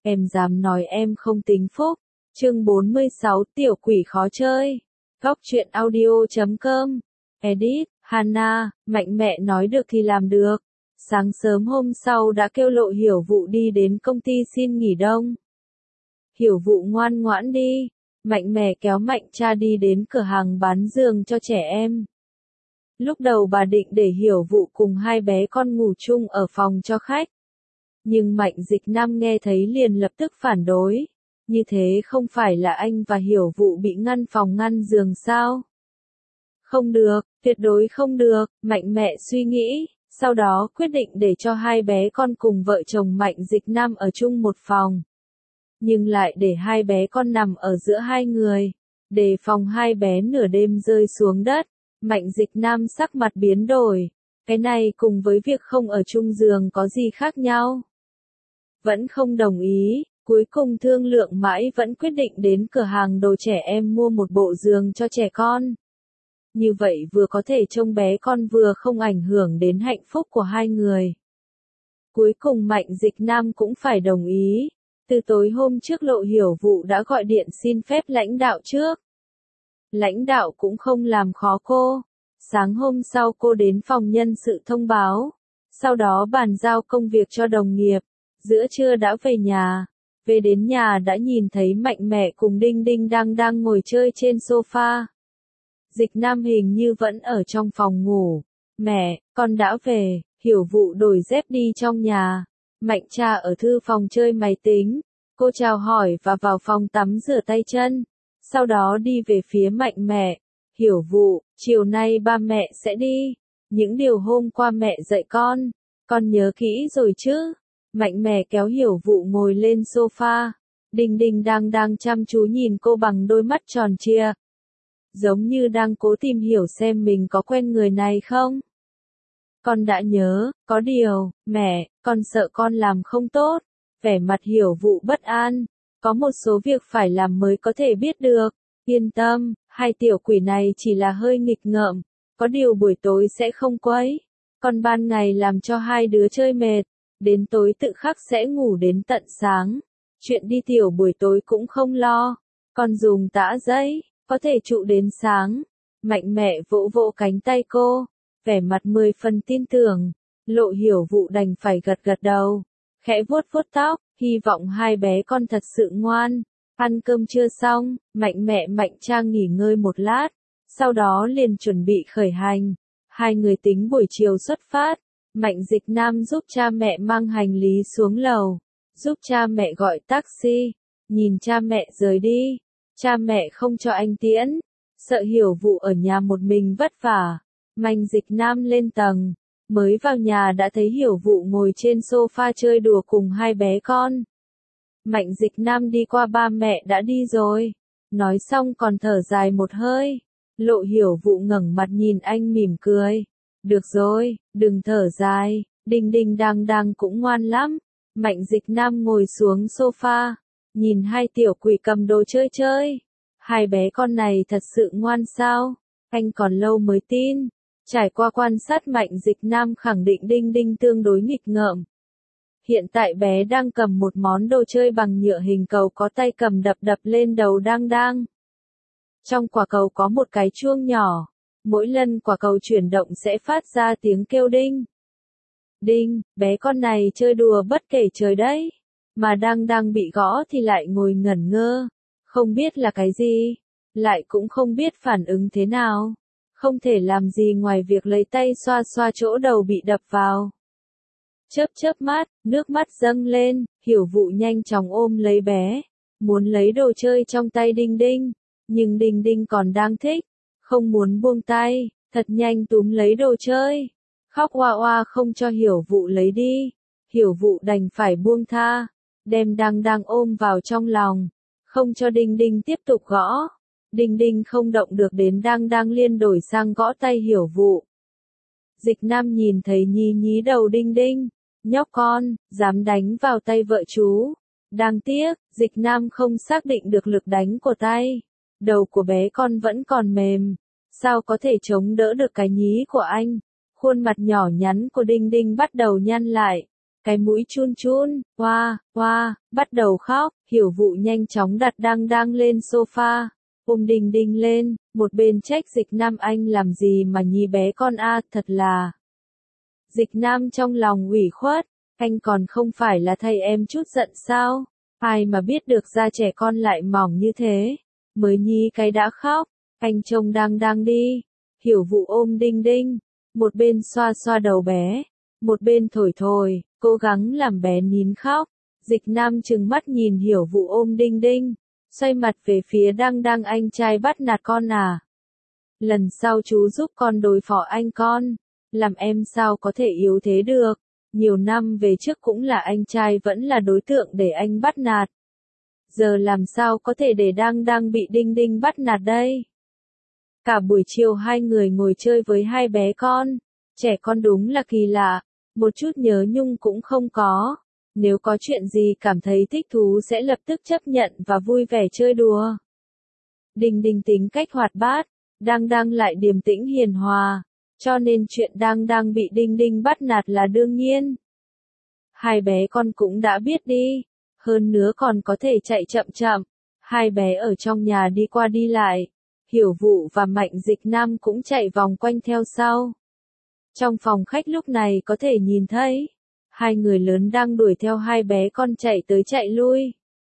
Em dám nói em không tính phúc. Chương 46 Tiểu quỷ khó chơi. Góc truyện audio.com. Edit, Hana, mạnh mẽ nói được thì làm được. Sáng sớm hôm sau đã kêu Lộ Hiểu Vụ đi đến công ty xin nghỉ đông. Hiểu Vụ ngoan ngoãn đi. Mạnh mẽ kéo Mạnh cha đi đến cửa hàng bán giường cho trẻ em. Lúc đầu bà định để Hiểu Vụ cùng hai bé con ngủ chung ở phòng cho khách. Nhưng Mạnh Dịch Nam nghe thấy liền lập tức phản đối. Như thế không phải là anh và Hiểu Vụ bị ngăn phòng ngăn giường sao? Không được, tuyệt đối không được, Mạnh mẽ suy nghĩ, sau đó quyết định để cho hai bé con cùng vợ chồng Mạnh Dịch Nam ở chung một phòng. Nhưng lại để hai bé con nằm ở giữa hai người, đề phòng hai bé nửa đêm rơi xuống đất. Mạnh Dịch Nam sắc mặt biến đổi, cái này cùng với việc không ở chung giường có gì khác nhau? Vẫn không đồng ý, cuối cùng thương lượng mãi vẫn quyết định đến cửa hàng đồ trẻ em mua một bộ giường cho trẻ con. Như vậy vừa có thể trông bé con vừa không ảnh hưởng đến hạnh phúc của hai người. Cuối cùng Mạnh Dịch Nam cũng phải đồng ý. Từ tối hôm trước Lộ Hiểu Vụ đã gọi điện xin phép lãnh đạo trước. Lãnh đạo cũng không làm khó cô. Sáng hôm sau cô đến phòng nhân sự thông báo. Sau đó bàn giao công việc cho đồng nghiệp. Giữa trưa đã về nhà. Về đến nhà đã nhìn thấy Mạnh mẹ cùng Đinh Đinh đang ngồi chơi trên sofa. Dịch Nam hình như vẫn ở trong phòng ngủ. Mẹ, con đã về. Hiểu Vụ đổi dép đi trong nhà. Mạnh cha ở thư phòng chơi máy tính. Cô chào hỏi và vào phòng tắm rửa tay chân. Sau đó đi về phía Mạnh mẹ. Hiểu Vụ, chiều nay ba mẹ sẽ đi. Những điều hôm qua mẹ dạy con nhớ kỹ rồi chứ? Mạnh mẽ kéo Hiểu Vụ ngồi lên sofa. Đinh Đinh đang chăm chú nhìn cô bằng đôi mắt tròn trịa. Giống như đang cố tìm hiểu xem mình có quen người này không. Con đã nhớ, có điều, mẹ, con sợ con làm không tốt. Vẻ mặt Hiểu Vụ bất an. Có một số việc phải làm mới có thể biết được. Yên tâm, hai tiểu quỷ này chỉ là hơi nghịch ngợm. Có điều buổi tối sẽ không quấy. Con ban ngày làm cho hai đứa chơi mệt. Đến tối tự khắc sẽ ngủ đến tận sáng. Chuyện đi tiểu buổi tối cũng không lo. Con dùng tã giấy, có thể trụ đến sáng. Mạnh mẽ vỗ vỗ cánh tay cô. Vẻ mặt 10 phần tin tưởng. Lộ Hiểu Vụ đành phải gật gật đầu. Khẽ vuốt vuốt tóc, hy vọng hai bé con thật sự ngoan. Ăn cơm chưa xong, Mạnh mẹ Mạnh cha nghỉ ngơi một lát. Sau đó liền chuẩn bị khởi hành. Hai người tính buổi chiều xuất phát. Mạnh Dịch Nam giúp cha mẹ mang hành lý xuống lầu, giúp cha mẹ gọi taxi, nhìn cha mẹ rời đi. Cha mẹ không cho anh tiễn, sợ Hiểu Vụ ở nhà một mình vất vả. Mạnh Dịch Nam lên tầng, mới vào nhà đã thấy Hiểu Vụ ngồi trên sofa chơi đùa cùng hai bé con. Mạnh Dịch Nam đi qua ba mẹ đã đi rồi, nói xong còn thở dài một hơi. Lộ Hiểu Vụ ngẩng mặt nhìn anh mỉm cười. Được rồi, đừng thở dài, Đinh Đinh đang cũng ngoan lắm. Mạnh Dịch Nam ngồi xuống sofa, nhìn hai tiểu quỷ cầm đồ chơi. Hai bé con này thật sự ngoan sao? Anh còn lâu mới tin. Trải qua quan sát Mạnh Dịch Nam khẳng định Đinh Đinh tương đối nghịch ngợm. Hiện tại bé đang cầm một món đồ chơi bằng nhựa hình cầu có tay cầm đập lên đầu đang. Trong quả cầu có một cái chuông nhỏ. Mỗi lần quả cầu chuyển động sẽ phát ra tiếng kêu đinh. Đinh, bé con này chơi đùa bất kể trời đấy. Mà đang bị gõ thì lại ngồi ngẩn ngơ. Không biết là cái gì. Lại cũng không biết phản ứng thế nào. Không thể làm gì ngoài việc lấy tay xoa chỗ đầu bị đập vào. Chớp mắt, nước mắt dâng lên. Hiểu Vụ nhanh chóng ôm lấy bé. Muốn lấy đồ chơi trong tay Đinh Đinh. Nhưng Đinh Đinh còn đang thích. Không muốn buông tay, thật nhanh túm lấy đồ chơi. Khóc oa oa không cho Hiểu Vụ lấy đi. Hiểu Vụ đành phải buông tha. Đem đang ôm vào trong lòng. Không cho Đinh Đinh tiếp tục gõ. Đinh Đinh không động được đến đang liên đổi sang gõ tay Hiểu Vụ. Dịch Nam nhìn thấy nhí đầu Đinh Đinh. Nhóc con, dám đánh vào tay vợ chú. Đáng tiếc, Dịch Nam không xác định được lực đánh của tay. Đầu của bé con vẫn còn mềm. Sao có thể chống đỡ được cái nhí của anh? Khuôn mặt nhỏ nhắn của Đinh Đinh bắt đầu nhăn lại. cái mũi chun chun, oa, oa, bắt đầu khóc, Hiểu Vụ nhanh chóng đặt Đăng Đăng lên sofa, ôm Đinh Đinh lên, một bên trách Dịch Nam anh làm gì mà nhí bé con a, thật là. Dịch Nam trong lòng ủy khuất, anh còn không phải là thầy em chút giận sao, ai mà biết được da trẻ con lại mỏng như thế, mới nhí cái đã khóc, anh trông Đăng Đăng đi, Hiểu Vụ ôm Đinh Đinh, một bên xoa xoa đầu bé, một bên thổi thổi, cố gắng làm bé nín khóc. Dịch Nam trừng mắt nhìn Hiểu Vụ ôm Đinh Đinh, xoay mặt về phía Đăng Đăng, anh trai bắt nạt con à. Lần sau chú giúp con đối phó anh con, làm em sao có thể yếu thế được, nhiều năm về trước cũng là anh trai vẫn là đối tượng để anh bắt nạt. Giờ làm sao có thể để Đăng Đăng bị Đinh Đinh bắt nạt đây. Cả buổi chiều hai người ngồi chơi với hai bé con, trẻ con đúng là kỳ lạ, một chút nhớ nhung cũng không có. Nếu có chuyện gì cảm thấy thích thú sẽ lập tức chấp nhận và vui vẻ chơi đùa. Đinh Đinh tính cách hoạt bát, Đăng Đăng lại điềm tĩnh hiền hòa, cho nên chuyện Đăng Đăng bị Đinh Đinh bắt nạt là đương nhiên. Hai bé con cũng đã biết đi, hơn nữa còn có thể chạy chậm chậm. Hai bé ở trong nhà đi qua đi lại, Hiểu Vụ và Mạnh Dịch Nam cũng chạy vòng quanh theo sau. Trong phòng khách lúc này có thể nhìn thấy, hai người lớn đang đuổi theo hai bé con chạy tới chạy lui.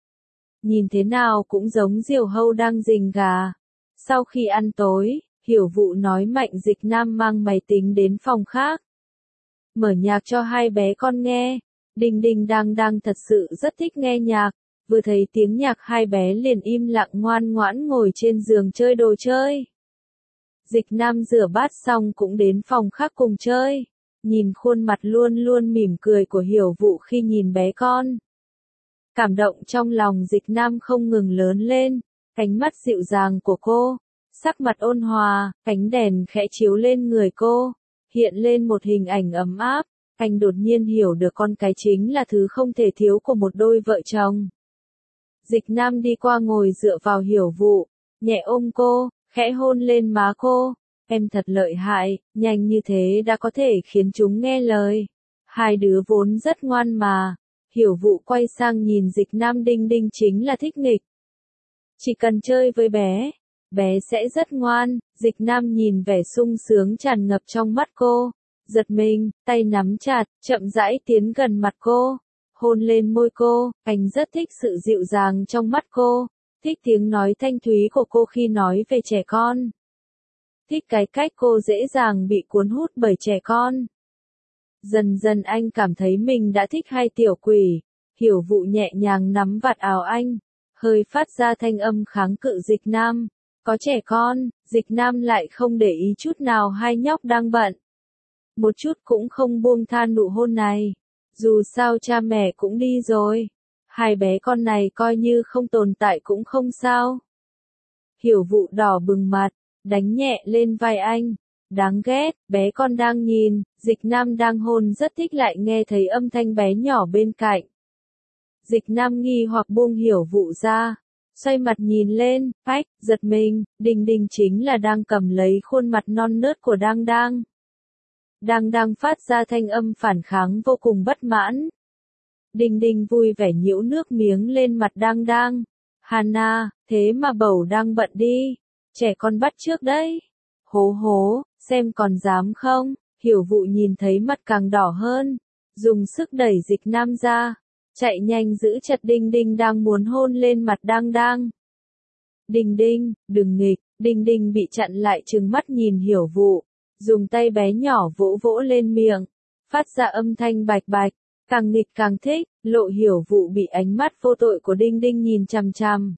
Nhìn thế nào cũng giống diều hâu đang rình gà. Sau khi ăn tối, Hiểu Vụ nói Mạnh Dịch Nam mang máy tính đến phòng khác. Mở nhạc cho hai bé con nghe. Đinh Đinh đang thật sự rất thích nghe nhạc. Vừa thấy tiếng nhạc hai bé liền im lặng ngoan ngoãn ngồi trên giường chơi đồ chơi. Dịch Nam rửa bát xong cũng đến phòng khác cùng chơi. Nhìn khuôn mặt luôn luôn mỉm cười của Hiểu Vụ khi nhìn bé con. Cảm động trong lòng Dịch Nam không ngừng lớn lên, ánh mắt dịu dàng của cô, sắc mặt ôn hòa, ánh đèn khẽ chiếu lên người cô, hiện lên một hình ảnh ấm áp, anh đột nhiên hiểu được con cái chính là thứ không thể thiếu của một đôi vợ chồng. Dịch Nam đi qua ngồi dựa vào Hiểu Vụ, nhẹ ôm cô, khẽ hôn lên má cô. Em thật lợi hại, nhanh như thế đã có thể khiến chúng nghe lời. Hai đứa vốn rất ngoan mà. Hiểu Vụ quay sang nhìn Dịch Nam, Đinh Đinh chính là thích nghịch. Chỉ cần chơi với bé sẽ rất ngoan. Dịch Nam nhìn vẻ sung sướng tràn ngập trong mắt cô, giật mình, tay nắm chặt, chậm rãi tiến gần mặt cô, hôn lên môi cô. Anh rất thích sự dịu dàng trong mắt cô, thích tiếng nói thanh thúy của cô khi nói về trẻ con. Thích cái cách cô dễ dàng bị cuốn hút bởi trẻ con. Dần dần anh cảm thấy mình đã thích hai tiểu quỷ. Hiểu Vụ nhẹ nhàng nắm vạt áo anh, hơi phát ra thanh âm kháng cự Dịch Nam. Có trẻ con, Dịch Nam lại không để ý chút nào hai nhóc đang bận. Một chút cũng không buông tha nụ hôn này. Dù sao cha mẹ cũng đi rồi. Hai bé con này coi như không tồn tại cũng không sao. Hiểu Vụ đỏ bừng mặt, đánh nhẹ lên vai anh. Đáng ghét, bé con đang nhìn, Dịch Nam đang hôn rất thích lại nghe thấy âm thanh bé nhỏ bên cạnh. Dịch Nam nghi hoặc buông Hiểu Vụ ra, xoay mặt nhìn lên, ách, giật mình, Đinh Đinh chính là đang cầm lấy khuôn mặt non nớt của Đăng Đăng. Đăng Đăng phát ra thanh âm phản kháng vô cùng bất mãn. Đinh Đinh vui vẻ nhiễu nước miếng lên mặt Đăng Đăng. Hana, thế mà bầu đang bận đi, trẻ con bắt trước đấy. Hố hố, xem còn dám không? Hiểu Vụ nhìn thấy mặt càng đỏ hơn, dùng sức đẩy Dịch Nam ra, chạy nhanh giữ chặt Đinh Đinh đang muốn hôn lên mặt Đăng Đăng. Đinh Đinh, đừng nghịch. Đinh Đinh bị chặn lại trừng mắt nhìn Hiểu Vụ, dùng tay bé nhỏ vỗ vỗ lên miệng, phát ra âm thanh bạch bạch, càng nghịch càng thích. Lộ Hiểu Vụ bị ánh mắt vô tội của Đinh Đinh nhìn chằm chằm,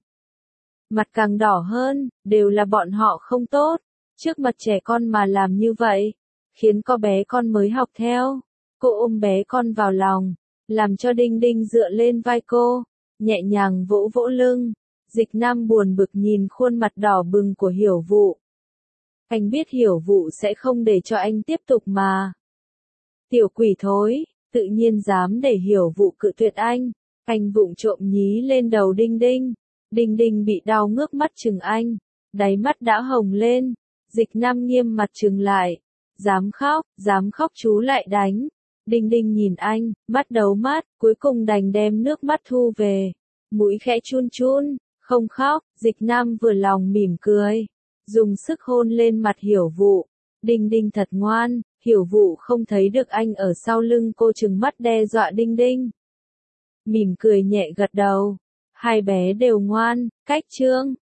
mặt càng đỏ hơn, đều là bọn họ không tốt. Trước mặt trẻ con mà làm như vậy, khiến con bé con mới học theo. Cô ôm bé con vào lòng, làm cho Đinh Đinh dựa lên vai cô, nhẹ nhàng vỗ vỗ lưng. Dịch Nam buồn bực nhìn khuôn mặt đỏ bừng của Hiểu Vụ. Anh biết Hiểu Vụ sẽ không để cho anh tiếp tục mà. Tiểu quỷ thối, tự nhiên dám để Hiểu Vụ cự tuyệt anh. Anh vụng trộm nhí lên đầu Đinh Đinh. Đinh Đinh bị đau ngước mắt chừng anh, đáy mắt đã hồng lên. Dịch Nam nghiêm mặt trừng lại. Dám khóc chú lại đánh. Đinh Đinh nhìn anh, mắt đấu mắt, cuối cùng đành đem nước mắt thu về. Mũi khẽ chun chun, không khóc, Dịch Nam vừa lòng mỉm cười. Dùng sức hôn lên mặt Hiểu Vụ. Đinh Đinh thật ngoan, Hiểu Vụ không thấy được anh ở sau lưng cô trừng mắt đe dọa Đinh Đinh. Mỉm cười nhẹ gật đầu. Hai bé đều ngoan, cách chương.